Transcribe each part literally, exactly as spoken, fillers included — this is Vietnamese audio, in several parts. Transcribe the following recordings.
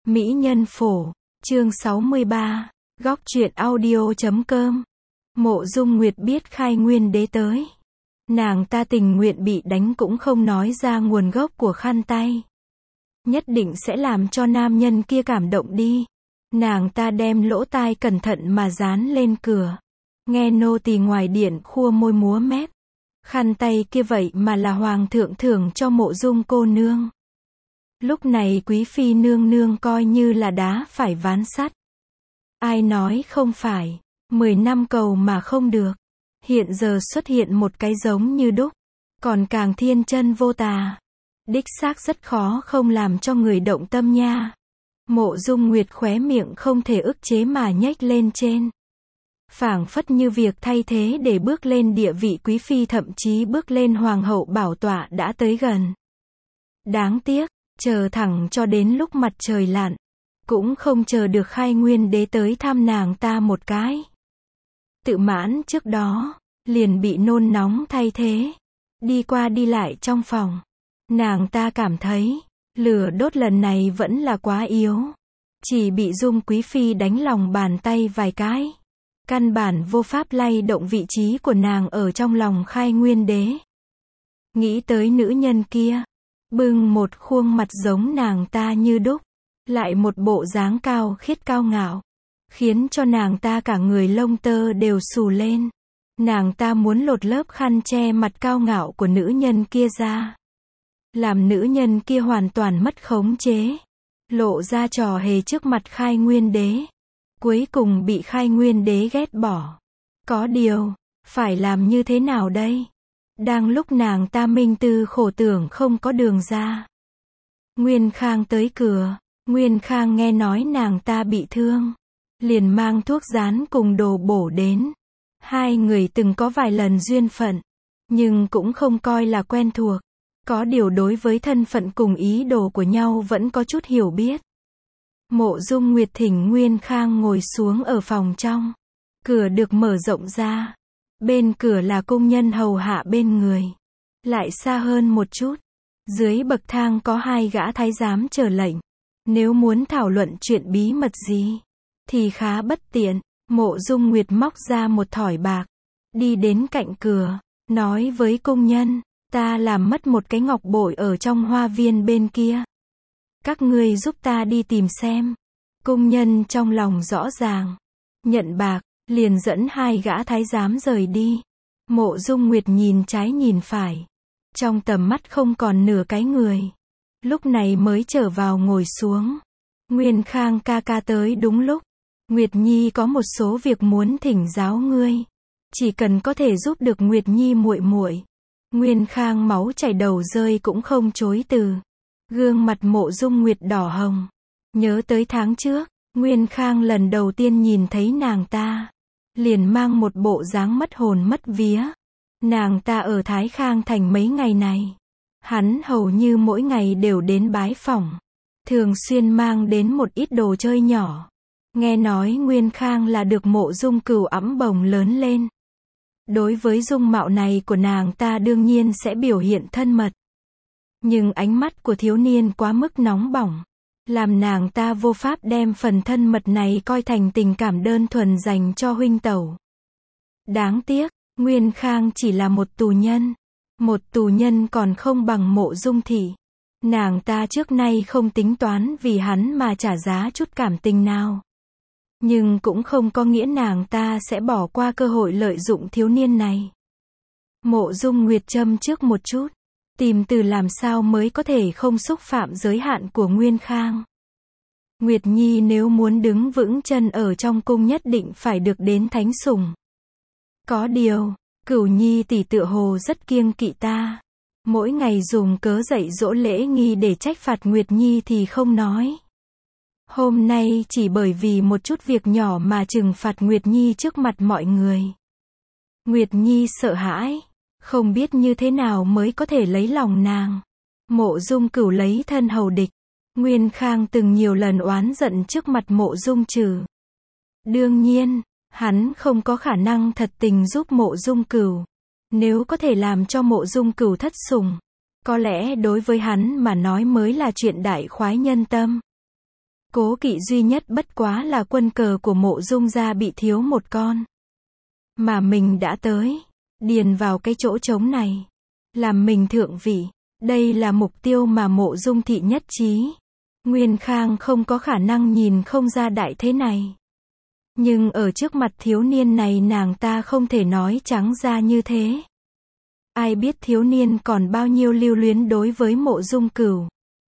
Mỹ nhân phổ, chương sáu mươi ba, góc truyện audio.com. Mộ Dung Nguyệt biết Khai Nguyên Đế tới. Nàng ta tình nguyện bị đánh cũng không nói ra nguồn gốc của khăn tay. Nhất định sẽ làm cho nam nhân kia cảm động đi. Nàng ta đem lỗ tai cẩn thận mà dán lên cửa. Nghe nô tỳ ngoài điện khua môi múa mép. Khăn tay kia vậy mà là hoàng thượng thưởng cho Mộ Dung cô nương. Lúc này quý phi nương nương coi như là đá phải ván sắt. Ai nói không phải, mười năm cầu mà không được. Hiện giờ xuất hiện một cái giống như đúc, còn càng thiên chân vô tà. Đích xác rất khó không làm cho người động tâm nha. Mộ Dung Nguyệt khóe miệng không thể ức chế mà nhếch lên trên. Phảng phất như việc thay thế để bước lên địa vị quý phi, thậm chí bước lên hoàng hậu bảo tọa đã tới gần. Đáng tiếc, chờ thẳng cho đến lúc mặt trời lặn, cũng không chờ được Khai Nguyên Đế tới thăm nàng ta một cái. Tự mãn trước đó, liền bị nôn nóng thay thế. Đi qua đi lại trong phòng, nàng ta cảm thấy, lửa đốt lần này vẫn là quá yếu. Chỉ bị Dung quý phi đánh lòng bàn tay vài cái. Căn bản vô pháp lay động vị trí của nàng ở trong lòng Khai Nguyên Đế. Nghĩ tới nữ nhân kia, bưng một khuôn mặt giống nàng ta như đúc, lại một bộ dáng cao khiết cao ngạo, khiến cho nàng ta cả người lông tơ đều xù lên. Nàng ta muốn lột lớp khăn che mặt cao ngạo của nữ nhân kia ra, làm nữ nhân kia hoàn toàn mất khống chế, lộ ra trò hề trước mặt Khai Nguyên Đế. Cuối cùng bị Khai Nguyên Đế ghét bỏ. Có điều, phải làm như thế nào đây? Đang lúc nàng ta minh tư khổ tưởng không có đường ra, Nguyên Khang tới cửa. Nguyên Khang nghe nói nàng ta bị thương, liền mang thuốc rán cùng đồ bổ đến. Hai người từng có vài lần duyên phận, nhưng cũng không coi là quen thuộc. Có điều đối với thân phận cùng ý đồ của nhau vẫn có chút hiểu biết. Mộ Dung Nguyệt thỉnh Nguyên Khang ngồi xuống ở phòng trong. Cửa được mở rộng ra. Bên cửa là cung nhân hầu hạ bên người. Lại xa hơn một chút, dưới bậc thang có hai gã thái giám chờ lệnh. Nếu muốn thảo luận chuyện bí mật gì, thì khá bất tiện. Mộ Dung Nguyệt móc ra một thỏi bạc, đi đến cạnh cửa, nói với cung nhân, ta làm mất một cái ngọc bội ở trong hoa viên bên kia. Các ngươi giúp ta đi tìm xem. Cung nhân trong lòng rõ ràng, nhận bạc, liền dẫn hai gã thái giám rời đi. Mộ Dung Nguyệt nhìn trái nhìn phải, trong tầm mắt không còn nửa cái người. Lúc này mới trở vào ngồi xuống. Nguyên Khang ca ca tới đúng lúc. Nguyệt Nhi có một số việc muốn thỉnh giáo ngươi. Chỉ cần có thể giúp được Nguyệt Nhi muội muội. Nguyên Khang máu chảy đầu rơi cũng không chối từ. Gương mặt Mộ Dung Nguyệt đỏ hồng. Nhớ tới tháng trước, Nguyên Khang lần đầu tiên nhìn thấy nàng ta, liền mang một bộ dáng mất hồn mất vía. Nàng ta ở Thái Khang thành mấy ngày này, hắn hầu như mỗi ngày đều đến bái phỏng, thường xuyên mang đến một ít đồ chơi nhỏ. Nghe nói Nguyên Khang là được Mộ Dung Cửu ẵm bồng lớn lên. Đối với dung mạo này của nàng ta đương nhiên sẽ biểu hiện thân mật. Nhưng ánh mắt của thiếu niên quá mức nóng bỏng, làm nàng ta vô pháp đem phần thân mật này coi thành tình cảm đơn thuần dành cho huynh tẩu. Đáng tiếc, Nguyên Khang chỉ là một tù nhân. Một tù nhân còn không bằng Mộ Dung thị. Nàng ta trước nay không tính toán vì hắn mà trả giá chút cảm tình nào. Nhưng cũng không có nghĩa nàng ta sẽ bỏ qua cơ hội lợi dụng thiếu niên này. Mộ Dung Nguyệt châm trước một chút, tìm từ làm sao mới có thể không xúc phạm giới hạn của Nguyên Khang. Nguyệt Nhi nếu muốn đứng vững chân ở trong cung nhất định phải được đến thánh sủng. Có điều, Cửu Nhi tỷ tựa hồ rất kiêng kỵ ta. Mỗi ngày dùng cớ dạy dỗ lễ nghi để trách phạt Nguyệt Nhi thì không nói. Hôm nay chỉ bởi vì một chút việc nhỏ mà trừng phạt Nguyệt Nhi trước mặt mọi người. Nguyệt Nhi sợ hãi, không biết như thế nào mới có thể lấy lòng nàng. Mộ Dung Cửu lấy thân hầu địch. Nguyên Khang từng nhiều lần oán giận trước mặt Mộ Dung Trừ. Đương nhiên, hắn không có khả năng thật tình giúp Mộ Dung Cửu. Nếu có thể làm cho Mộ Dung Cửu thất sủng, có lẽ đối với hắn mà nói mới là chuyện đại khoái nhân tâm. Cố kỵ duy nhất bất quá là quân cờ của Mộ Dung gia bị thiếu một con. Mà mình đã tới, điền vào cái chỗ trống này, làm mình thượng vị. Đây là mục tiêu mà Mộ Dung thị nhất trí. Nguyên Khang không có khả năng nhìn không ra đại thế này. Nhưng ở trước mặt thiếu niên này nàng ta không thể nói trắng ra như thế. Ai biết thiếu niên còn bao nhiêu lưu luyến đối với Mộ Dung Cửu.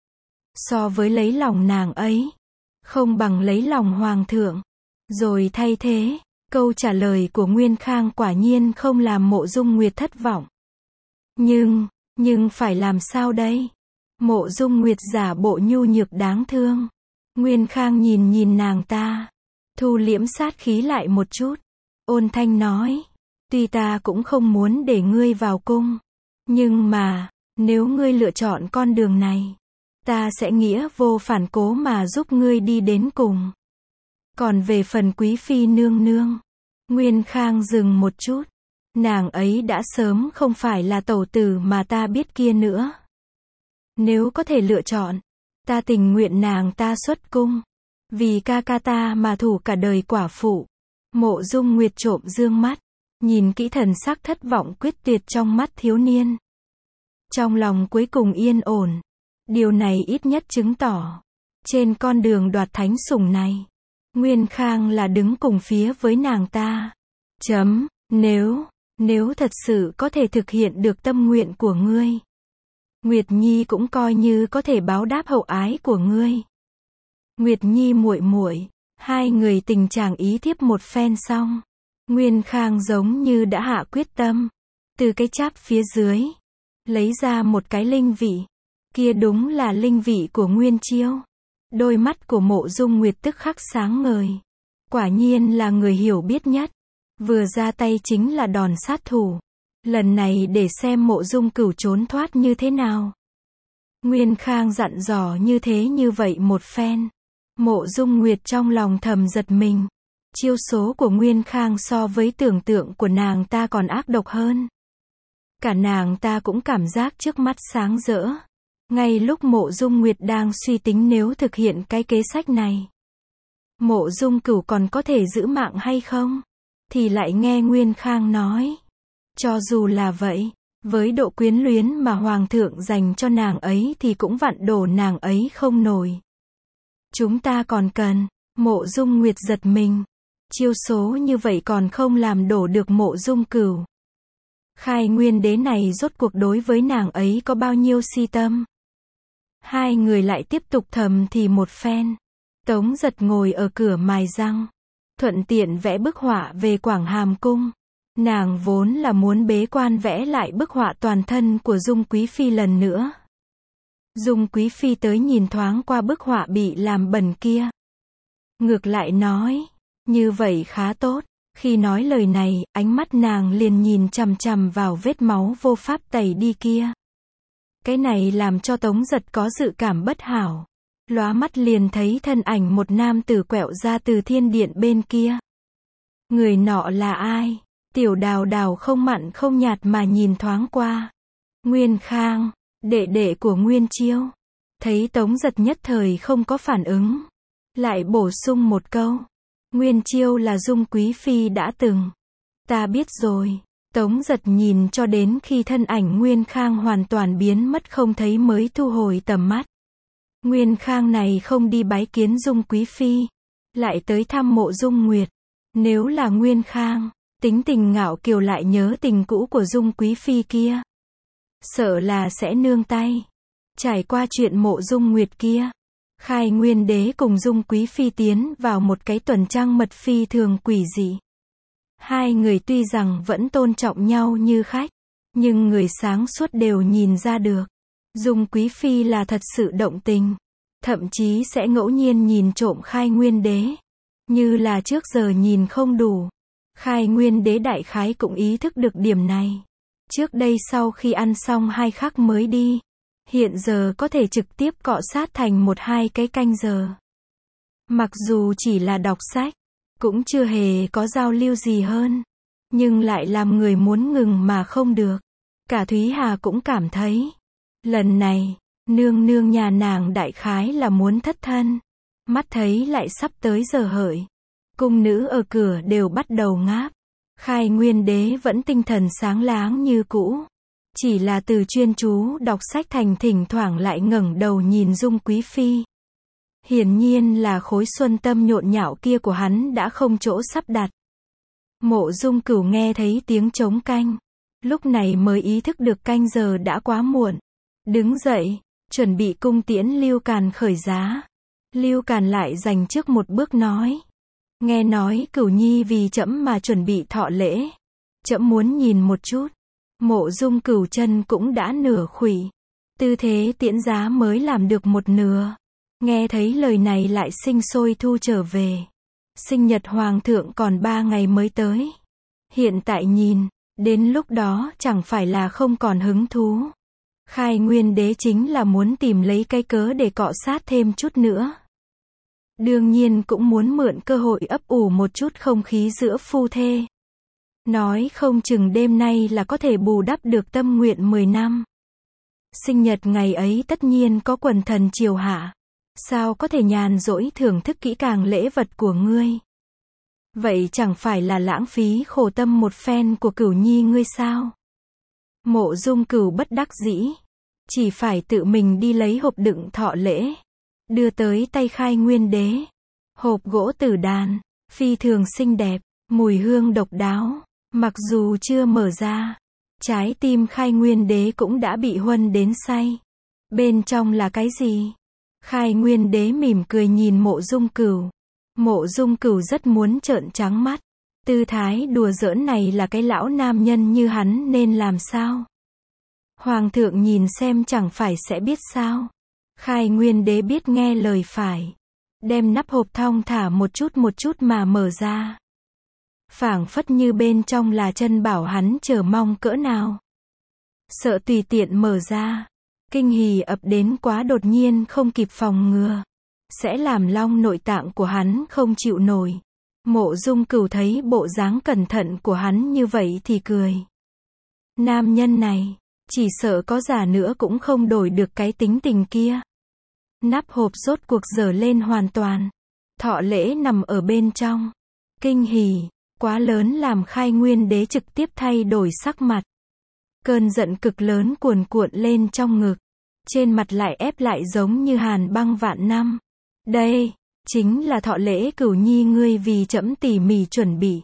So với lấy lòng nàng ấy, không bằng lấy lòng hoàng thượng. Rồi thay thế, câu trả lời của Nguyên Khang quả nhiên không làm Mộ Dung Nguyệt thất vọng. Nhưng, nhưng phải làm sao đây? Mộ Dung Nguyệt giả bộ nhu nhược đáng thương. Nguyên Khang nhìn nhìn nàng ta, thu liễm sát khí lại một chút, ôn thanh nói, tuy ta cũng không muốn để ngươi vào cung, nhưng mà, nếu ngươi lựa chọn con đường này, ta sẽ nghĩa vô phản cố mà giúp ngươi đi đến cùng. Còn về phần quý phi nương nương, Nguyên Khang dừng một chút, nàng ấy đã sớm không phải là tẩu tử mà ta biết kia nữa. Nếu có thể lựa chọn, ta tình nguyện nàng ta xuất cung, vì ca ca ta mà thủ cả đời quả phụ. Mộ Dung Nguyệt trộm dương mắt, nhìn kỹ thần sắc thất vọng quyết tuyệt trong mắt thiếu niên. Trong lòng cuối cùng yên ổn. Điều này ít nhất chứng tỏ, trên con đường đoạt thánh sủng này, Nguyên Khang là đứng cùng phía với nàng ta. Chấm, nếu, nếu thật sự có thể thực hiện được tâm nguyện của ngươi, Nguyệt Nhi cũng coi như có thể báo đáp hậu ái của ngươi. Nguyệt Nhi muội muội, hai người tình chàng ý thiếp một phen xong, Nguyên Khang giống như đã hạ quyết tâm, từ cái cháp phía dưới, lấy ra một cái linh vị. Kia đúng là linh vị của Nguyên Chiêu. Đôi mắt của Mộ Dung Nguyệt tức khắc sáng ngời. Quả nhiên là người hiểu biết nhất. Vừa ra tay chính là đòn sát thủ. Lần này để xem Mộ Dung Cửu trốn thoát như thế nào. Nguyên Khang dặn dò như thế như vậy một phen. Mộ Dung Nguyệt trong lòng thầm giật mình. Chiêu số của Nguyên Khang so với tưởng tượng của nàng ta còn ác độc hơn. Cả nàng ta cũng cảm giác trước mắt sáng rỡ. Ngay lúc Mộ Dung Nguyệt đang suy tính nếu thực hiện cái kế sách này, Mộ Dung Cửu còn có thể giữ mạng hay không, thì lại nghe Nguyên Khang nói, cho dù là vậy, với độ quyến luyến mà Hoàng thượng dành cho nàng ấy thì cũng vặn đổ nàng ấy không nổi. Chúng ta còn cần, Mộ Dung Nguyệt giật mình, chiêu số như vậy còn không làm đổ được Mộ Dung Cửu. Khai Nguyên đế này rốt cuộc đối với nàng ấy có bao nhiêu si tâm. Hai người lại tiếp tục thầm thì một phen. Tống Giật ngồi ở cửa mài răng, thuận tiện vẽ bức họa về Quảng Hàm Cung. Nàng vốn là muốn bế quan vẽ lại bức họa toàn thân của Dung Quý Phi lần nữa. Dung Quý Phi tới nhìn thoáng qua bức họa bị làm bẩn kia. Ngược lại nói, như vậy khá tốt. Khi nói lời này, ánh mắt nàng liền nhìn chằm chằm vào vết máu vô pháp tẩy đi kia. Cái này làm cho Tống Giật có dự cảm bất hảo. Lóa mắt liền thấy thân ảnh một nam tử quẹo ra từ thiên điện bên kia. Người nọ là ai? Tiểu Đào Đào không mặn không nhạt mà nhìn thoáng qua. Nguyên Khang, đệ đệ của Nguyên Chiêu. Thấy Tống Giật nhất thời không có phản ứng, lại bổ sung một câu. Nguyên Chiêu là Dung Quý Phi đã từng. Ta biết rồi. Tống Giật nhìn cho đến khi thân ảnh Nguyên Khang hoàn toàn biến mất không thấy mới thu hồi tầm mắt. Nguyên Khang này không đi bái kiến Dung Quý Phi, lại tới thăm Mộ Dung Nguyệt. Nếu là Nguyên Khang, tính tình ngạo kiều lại nhớ tình cũ của Dung Quý Phi kia, sợ là sẽ nương tay. Trải qua chuyện Mộ Dung Nguyệt kia, Khai Nguyên đế cùng Dung Quý Phi tiến vào một cái tuần trăng mật phi thường quỷ dị. Hai người tuy rằng vẫn tôn trọng nhau như khách, nhưng người sáng suốt đều nhìn ra được. Dung Quý Phi là thật sự động tình, thậm chí sẽ ngẫu nhiên nhìn trộm Khai Nguyên đế. Như là trước giờ nhìn không đủ. Khai Nguyên đế đại khái cũng ý thức được điểm này. Trước đây sau khi ăn xong hai khắc mới đi. Hiện giờ có thể trực tiếp cọ sát thành một hai cái canh giờ. Mặc dù chỉ là đọc sách, cũng chưa hề có giao lưu gì hơn, nhưng lại làm người muốn ngừng mà không được. Cả Thúy Hà cũng cảm thấy, lần này, nương nương nhà nàng đại khái là muốn thất thân, mắt thấy lại sắp tới giờ hợi. Cung nữ ở cửa đều bắt đầu ngáp. Khai Nguyên Đế vẫn tinh thần sáng láng như cũ. Chỉ là từ chuyên chú đọc sách thành thỉnh thoảng lại ngẩng đầu nhìn Dung Quý Phi. Hiển nhiên là khối xuân tâm nhộn nhạo kia của hắn đã không chỗ sắp đặt. Mộ Dung Cửu nghe thấy tiếng trống canh. Lúc này mới ý thức được canh giờ đã quá muộn. Đứng dậy, chuẩn bị cung tiễn Lưu Càn khởi giá. Lưu Càn lại dành trước một bước nói. Nghe nói Cửu Nhi vì trẫm mà chuẩn bị thọ lễ. Trẫm muốn nhìn một chút. Mộ Dung Cửu chân cũng đã nửa khuỵu. Tư thế tiễn giá mới làm được một nửa. Nghe thấy lời này lại sinh sôi thu trở về. Sinh nhật hoàng thượng còn ba ngày mới tới. Hiện tại nhìn, đến lúc đó chẳng phải là không còn hứng thú. Khai Nguyên Đế chính là muốn tìm lấy cái cớ để cọ sát thêm chút nữa. Đương nhiên cũng muốn mượn cơ hội ấp ủ một chút không khí giữa phu thê. Nói không chừng đêm nay là có thể bù đắp được tâm nguyện mười năm. Sinh nhật ngày ấy tất nhiên có quần thần triều hạ. Sao có thể nhàn rỗi thưởng thức kỹ càng lễ vật của ngươi? Vậy chẳng phải là lãng phí khổ tâm một phen của Cửu Nhi ngươi sao? Mộ Dung Cửu bất đắc dĩ. Chỉ phải tự mình đi lấy hộp đựng thọ lễ. Đưa tới tay Khai Nguyên Đế. Hộp gỗ tử đàn. Phi thường xinh đẹp. Mùi hương độc đáo. Mặc dù chưa mở ra. Trái tim Khai Nguyên Đế cũng đã bị huân đến say. Bên trong là cái gì? Khai Nguyên Đế mỉm cười nhìn Mộ Dung Cửu. Mộ Dung Cửu rất muốn trợn trắng mắt. Tư thái đùa giỡn này là cái lão nam nhân như hắn nên làm sao? Hoàng thượng nhìn xem chẳng phải sẽ biết sao? Khai Nguyên Đế biết nghe lời phải. Đem nắp hộp thong thả một chút một chút mà mở ra. Phảng phất như bên trong là chân bảo hắn chờ mong cỡ nào. Sợ tùy tiện mở ra. Kinh hỉ ập đến quá đột nhiên không kịp phòng ngừa. Sẽ làm long nội tạng của hắn không chịu nổi. Mộ Dung Cửu thấy bộ dáng cẩn thận của hắn như vậy thì cười. Nam nhân này, chỉ sợ có già nữa cũng không đổi được cái tính tình kia. Nắp hộp rốt cuộc dở lên hoàn toàn. Thọ lễ nằm ở bên trong. Kinh hỉ, quá lớn làm Khai Nguyên Đế trực tiếp thay đổi sắc mặt. Cơn giận cực lớn cuồn cuộn lên trong ngực. Trên mặt lại ép lại giống như hàn băng vạn năm. Đây, chính là thọ lễ Cửu Nhi ngươi vì trẫm tỉ mỉ chuẩn bị.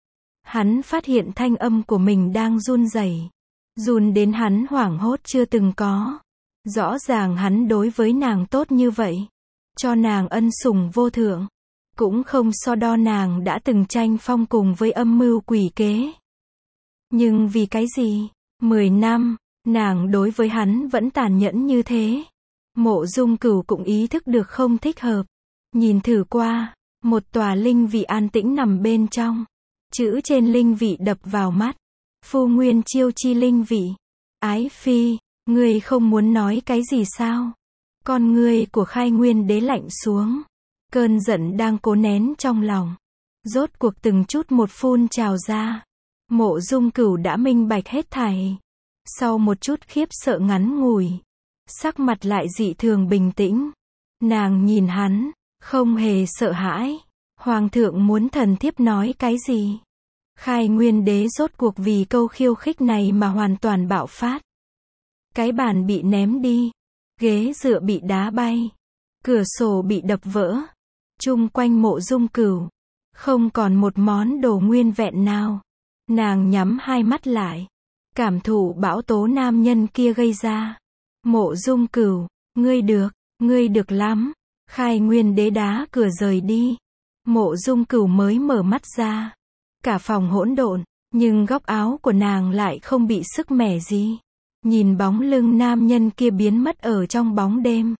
Hắn phát hiện thanh âm của mình đang run rẩy. Run đến hắn hoảng hốt chưa từng có. Rõ ràng hắn đối với nàng tốt như vậy. Cho nàng ân sủng vô thượng. Cũng không so đo nàng đã từng tranh phong cùng với âm mưu quỷ kế. Nhưng vì cái gì? Mười năm, nàng đối với hắn vẫn tàn nhẫn như thế. Mộ Dung Cửu cũng ý thức được không thích hợp. Nhìn thử qua, một tòa linh vị an tĩnh nằm bên trong. Chữ trên linh vị đập vào mắt. Phu Nguyên Chiêu chi linh vị. Ái phi, ngươi không muốn nói cái gì sao? Con ngươi của Khai Nguyên Đế lạnh xuống. Cơn giận đang cố nén trong lòng. Rốt cuộc từng chút một phun trào ra. Mộ Dung Cửu đã minh bạch hết thảy. Sau một chút khiếp sợ ngắn ngủi. Sắc mặt lại dị thường bình tĩnh. Nàng nhìn hắn, không hề sợ hãi. Hoàng thượng muốn thần thiếp nói cái gì? Khai Nguyên Đế rốt cuộc vì câu khiêu khích này mà hoàn toàn bạo phát. Cái bàn bị ném đi. Ghế dựa bị đá bay. Cửa sổ bị đập vỡ. Chung quanh Mộ Dung Cửu. Không còn một món đồ nguyên vẹn nào. Nàng nhắm hai mắt lại. Cảm thụ bão tố nam nhân kia gây ra. Mộ Dung Cửu, ngươi được, ngươi được lắm. Khai Nguyên Đế đá cửa rời đi. Mộ Dung Cửu mới mở mắt ra. Cả phòng hỗn độn, nhưng góc áo của nàng lại không bị sức mẻ gì. Nhìn bóng lưng nam nhân kia biến mất ở trong bóng đêm.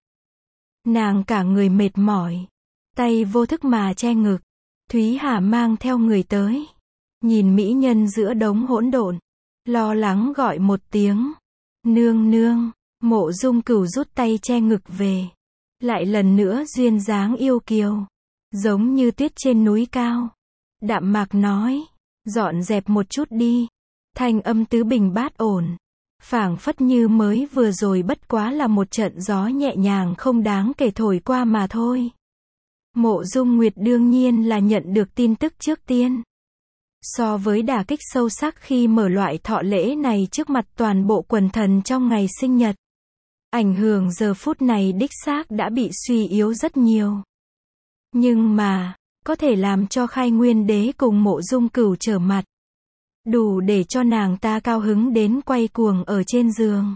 Nàng cả người mệt mỏi. Tay vô thức mà che ngực. Thúy Hà mang theo người tới. Nhìn mỹ nhân giữa đống hỗn độn. Lo lắng gọi một tiếng. Nương nương. Mộ Dung Cửu rút tay che ngực về. Lại lần nữa duyên dáng yêu kiều. Giống như tuyết trên núi cao. Đạm mạc nói. Dọn dẹp một chút đi. Thanh âm tứ bình bát ổn. Phảng phất như mới vừa rồi bất quá là một trận gió nhẹ nhàng không đáng kể thổi qua mà thôi. Mộ Dung Nguyệt đương nhiên là nhận được tin tức trước tiên. So với đả kích sâu sắc khi mở loại thọ lễ này trước mặt toàn bộ quần thần trong ngày sinh nhật, ảnh hưởng giờ phút này đích xác đã bị suy yếu rất nhiều. Nhưng mà, có thể làm cho Khai Nguyên Đế cùng Mộ Dung Cửu trở mặt, đủ để cho nàng ta cao hứng đến quay cuồng ở trên giường.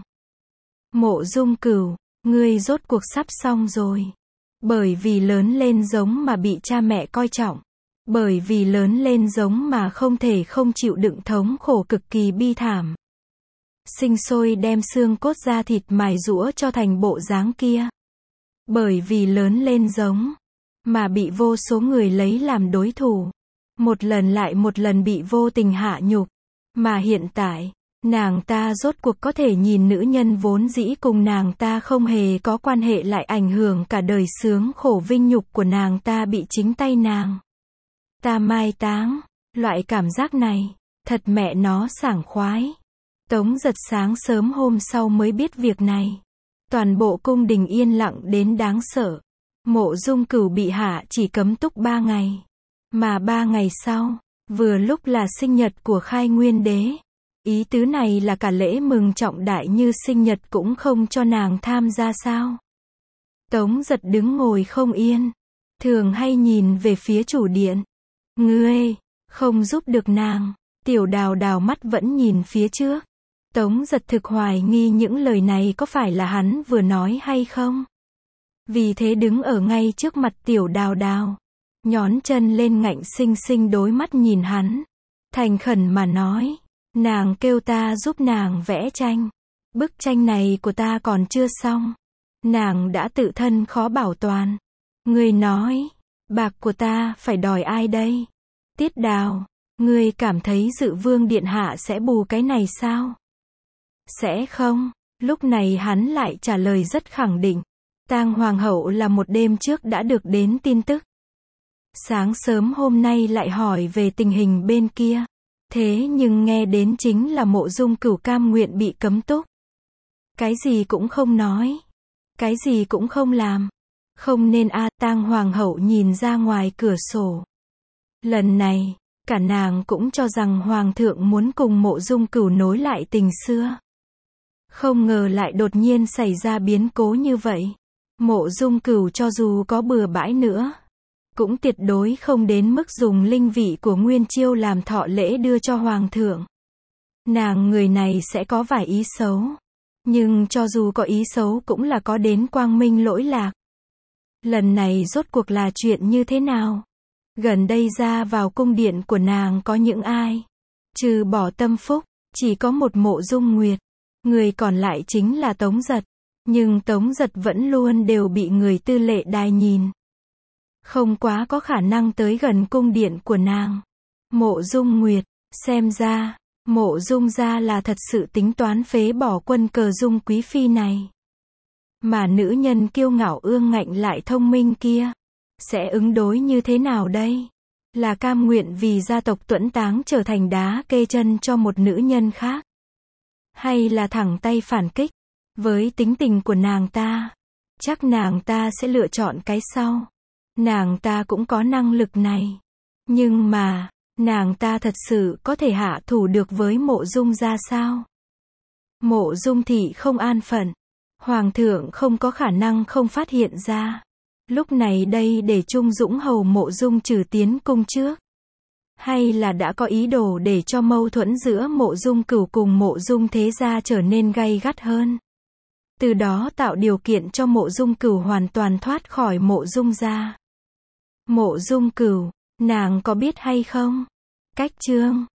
Mộ Dung Cửu, ngươi rốt cuộc sắp xong rồi. Bởi vì lớn lên giống mà bị cha mẹ coi trọng. Bởi vì lớn lên giống mà không thể không chịu đựng thống khổ cực kỳ bi thảm. Sinh sôi đem xương cốt da thịt mài giũa cho thành bộ dáng kia. Bởi vì lớn lên giống mà bị vô số người lấy làm đối thủ. Một lần lại một lần bị vô tình hạ nhục. Mà hiện tại, nàng ta rốt cuộc có thể nhìn nữ nhân vốn dĩ cùng nàng ta không hề có quan hệ lại ảnh hưởng cả đời sướng khổ vinh nhục của nàng ta bị chính tay nàng ta mai táng. Loại cảm giác này, thật mẹ nó sảng khoái. Tống Giật sáng sớm hôm sau mới biết việc này. Toàn bộ cung đình yên lặng đến đáng sợ. Mộ Dung Cửu bị hạ chỉ cấm túc ba ngày. Mà ba ngày sau, vừa lúc là sinh nhật của Khai Nguyên Đế. Ý tứ này là cả lễ mừng trọng đại như sinh nhật cũng không cho nàng tham gia sao? Tống Giật đứng ngồi không yên. Thường hay nhìn về phía chủ điện. Ngươi, không giúp được nàng. Tiểu Đào Đào mắt vẫn nhìn phía trước. Tống Giật thực hoài nghi những lời này có phải là hắn vừa nói hay không? Vì thế đứng ở ngay trước mặt Tiểu Đào Đào. Nhón chân lên ngạnh sinh sinh đối mắt nhìn hắn. Thành khẩn mà nói. Nàng kêu ta giúp nàng vẽ tranh. Bức tranh này của ta còn chưa xong. Nàng đã tự thân khó bảo toàn. Ngươi nói, bạc của ta phải đòi ai đây? Tiết Đào, ngươi cảm thấy Dự Vương Điện Hạ sẽ bù cái này sao? Sẽ không. Lúc này hắn lại trả lời rất khẳng định. Tang Hoàng hậu là một đêm trước đã được đến tin tức. Sáng sớm hôm nay lại hỏi về tình hình bên kia. Thế nhưng nghe đến chính là Mộ Dung Cửu cam nguyện bị cấm túc. Cái gì cũng không nói. Cái gì cũng không làm. Không nên a. Tang Hoàng hậu nhìn ra ngoài cửa sổ. Lần này, cả nàng cũng cho rằng Hoàng thượng muốn cùng Mộ Dung Cửu nối lại tình xưa. Không ngờ lại đột nhiên xảy ra biến cố như vậy. Mộ Dung Cửu cho dù có bừa bãi nữa, cũng tuyệt đối không đến mức dùng linh vị của Nguyên Chiêu làm thọ lễ đưa cho Hoàng thượng. Nàng người này sẽ có vài ý xấu. Nhưng cho dù có ý xấu cũng là có đến quang minh lỗi lạc. Lần này rốt cuộc là chuyện như thế nào? Gần đây ra vào cung điện của nàng có những ai? Trừ bỏ Tâm Phúc, chỉ có một Mộ Dung Nguyệt. Người còn lại chính là Tống Giật. Nhưng Tống Giật vẫn luôn đều bị người tư lệ đài nhìn. Không quá có khả năng tới gần cung điện của nàng. Mộ Dung Nguyệt, xem ra, Mộ Dung gia là thật sự tính toán phế bỏ quân cờ Dung quý phi này. Mà nữ nhân kiêu ngạo ương ngạnh lại thông minh kia, sẽ ứng đối như thế nào đây? Là cam nguyện vì gia tộc tuẫn táng trở thành đá kê chân cho một nữ nhân khác? Hay là thẳng tay phản kích? Với tính tình của nàng ta, chắc nàng ta sẽ lựa chọn cái sau. Nàng ta cũng có năng lực này. Nhưng mà, nàng ta thật sự có thể hạ thủ được với Mộ Dung gia sao? Mộ Dung thị không an phận. Hoàng thượng không có khả năng không phát hiện ra. Lúc này đây để Trung Dũng hầu Mộ Dung trừ tiến cung trước. Hay là đã có ý đồ để cho mâu thuẫn giữa Mộ Dung Cửu cùng Mộ Dung thế gia trở nên gay gắt hơn. Từ đó tạo điều kiện cho Mộ Dung Cửu hoàn toàn thoát khỏi Mộ Dung gia. Mộ Dung Cửu, nàng có biết hay không? Cách chương